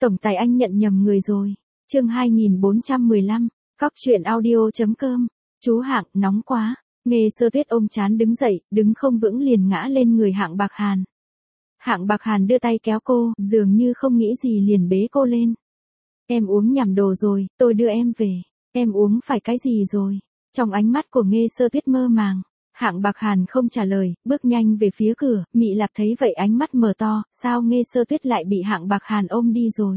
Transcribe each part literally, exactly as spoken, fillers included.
Tổng tài anh nhận nhầm người rồi. Chương hai nghìn bốn trăm mười lăm, cóc truyện audio.com. Chú Hạng, nóng quá. Nghe Sơ Tuyết ôm chán đứng dậy, đứng không vững liền ngã lên người Hạng Bạc Hàn. Hạng Bạc Hàn đưa tay kéo cô, dường như không nghĩ gì liền bế cô lên. Em uống nhầm đồ rồi, tôi đưa em về. Em uống phải cái gì rồi? Trong ánh mắt của Nghe Sơ Tuyết mơ màng. Hạng Bạc Hàn không trả lời, bước nhanh về phía cửa, Mị Lạc thấy vậy ánh mắt mở to, sao Nghe Sơ Tuyết lại bị Hạng Bạc Hàn ôm đi rồi?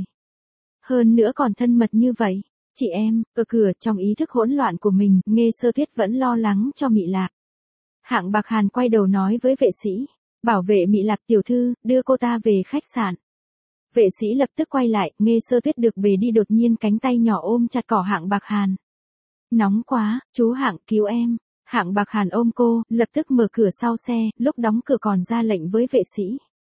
Hơn nữa còn thân mật như vậy. Chị em, ở cửa trong ý thức hỗn loạn của mình, Nghe Sơ Tuyết vẫn lo lắng cho Mị Lạc. Hạng Bạc Hàn quay đầu nói với vệ sĩ, bảo vệ Mị Lạc tiểu thư, đưa cô ta về khách sạn. Vệ sĩ lập tức quay lại, Nghe Sơ Tuyết được bế đi đột nhiên cánh tay nhỏ ôm chặt cổ Hạng Bạc Hàn. Nóng quá, chú Hạng cứu em. Hạng Bạc Hàn ôm cô, lập tức mở cửa sau xe, lúc đóng cửa còn ra lệnh với vệ sĩ.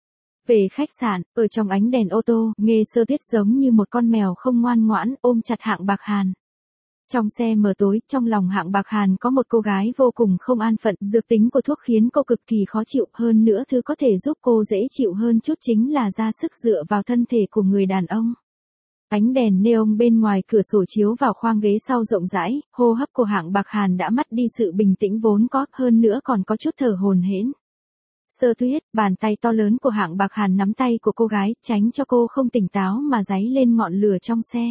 Về khách sạn, ở trong ánh đèn ô tô, Nghe Sơ Tuyết giống như một con mèo không ngoan ngoãn, ôm chặt Hạng Bạc Hàn. Trong xe mờ tối, trong lòng Hạng Bạc Hàn có một cô gái vô cùng không an phận, dược tính của thuốc khiến cô cực kỳ khó chịu, hơn nữa thứ có thể giúp cô dễ chịu hơn chút chính là ra sức dựa vào thân thể của người đàn ông. Ánh đèn neon bên ngoài cửa sổ chiếu vào khoang ghế sau rộng rãi, hô hấp của Hạng Bạc Hàn đã mất đi sự bình tĩnh vốn có, hơn nữa còn có chút thở hổn hển. Sơ Tuyết, bàn tay to lớn của Hạng Bạc Hàn nắm tay của cô gái, tránh cho cô không tỉnh táo mà giấy lên ngọn lửa trong xe.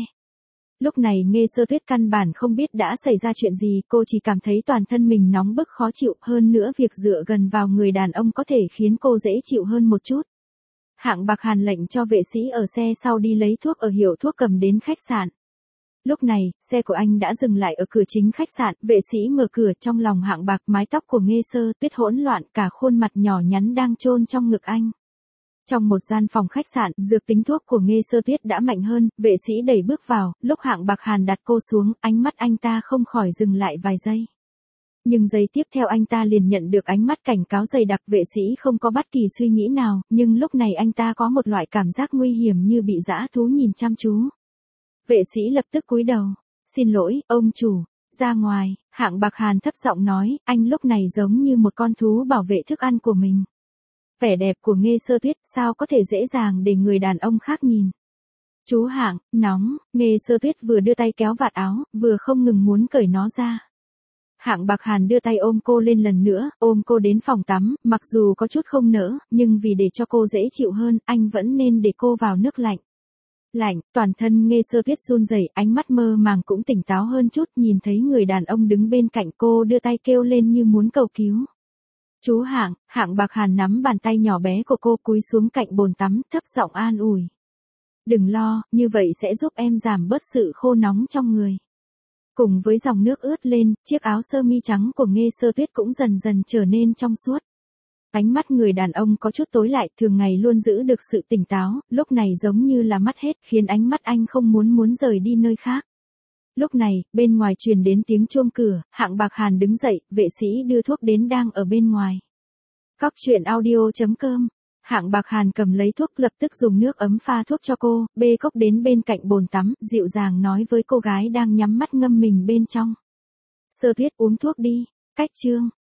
Lúc này Nghe Sơ Tuyết căn bản không biết đã xảy ra chuyện gì, cô chỉ cảm thấy toàn thân mình nóng bức khó chịu, hơn nữa việc dựa gần vào người đàn ông có thể khiến cô dễ chịu hơn một chút. Hạng Bạc Hàn lệnh cho vệ sĩ ở xe sau đi lấy thuốc ở hiệu thuốc cầm đến khách sạn. Lúc này, xe của anh đã dừng lại ở cửa chính khách sạn, vệ sĩ mở cửa, trong lòng Hạng Bạc, mái tóc của Nghe Sơ Tuyết hỗn loạn, cả khuôn mặt nhỏ nhắn đang chôn trong ngực anh. Trong một gian phòng khách sạn, dược tính thuốc của Nghe Sơ Tuyết đã mạnh hơn, vệ sĩ đẩy bước vào, lúc Hạng Bạc Hàn đặt cô xuống, ánh mắt anh ta không khỏi dừng lại vài giây. Nhưng giây tiếp theo anh ta liền nhận được ánh mắt cảnh cáo dày đặc, vệ sĩ không có bất kỳ suy nghĩ nào, nhưng lúc này anh ta có một loại cảm giác nguy hiểm như bị dã thú nhìn chăm chú. Vệ sĩ lập tức cúi đầu, xin lỗi, ông chủ, ra ngoài. Hạng Bạc Hàn thấp giọng nói, anh lúc này giống như một con thú bảo vệ thức ăn của mình. Vẻ đẹp của Nghe Sơ Tuyết sao có thể dễ dàng để người đàn ông khác nhìn. Chú Hạng, nóng. Nghe Sơ Tuyết vừa đưa tay kéo vạt áo, vừa không ngừng muốn cởi nó ra. Hạng Bạc Hàn đưa tay ôm cô lên lần nữa, ôm cô đến phòng tắm, mặc dù có chút không nỡ, nhưng vì để cho cô dễ chịu hơn, anh vẫn nên để cô vào nước lạnh. Lạnh, toàn thân Nghe Sơ Tuyết run rẩy, ánh mắt mơ màng cũng tỉnh táo hơn chút, nhìn thấy người đàn ông đứng bên cạnh cô đưa tay kêu lên như muốn cầu cứu. Chú Hạng. Hạng Bạc Hàn nắm bàn tay nhỏ bé của cô cúi xuống cạnh bồn tắm, thấp giọng an ủi. Đừng lo, như vậy sẽ giúp em giảm bớt sự khô nóng trong người. Cùng với dòng nước ướt lên, chiếc áo sơ mi trắng của Nghe Sơ Tuyết cũng dần dần trở nên trong suốt. Ánh mắt người đàn ông có chút tối lại, thường ngày luôn giữ được sự tỉnh táo, lúc này giống như là mất hết, khiến ánh mắt anh không muốn muốn rời đi nơi khác. Lúc này, bên ngoài truyền đến tiếng chuông cửa, Hạng Bạc Hàn đứng dậy, vệ sĩ đưa thuốc đến đang ở bên ngoài. Cóc truyện audio.com. Hạng Bạc Hàn cầm lấy thuốc, lập tức dùng nước ấm pha thuốc cho cô, bê cốc đến bên cạnh bồn tắm, dịu dàng nói với cô gái đang nhắm mắt ngâm mình bên trong. Sơ Tuyết, uống thuốc đi. Cách chương.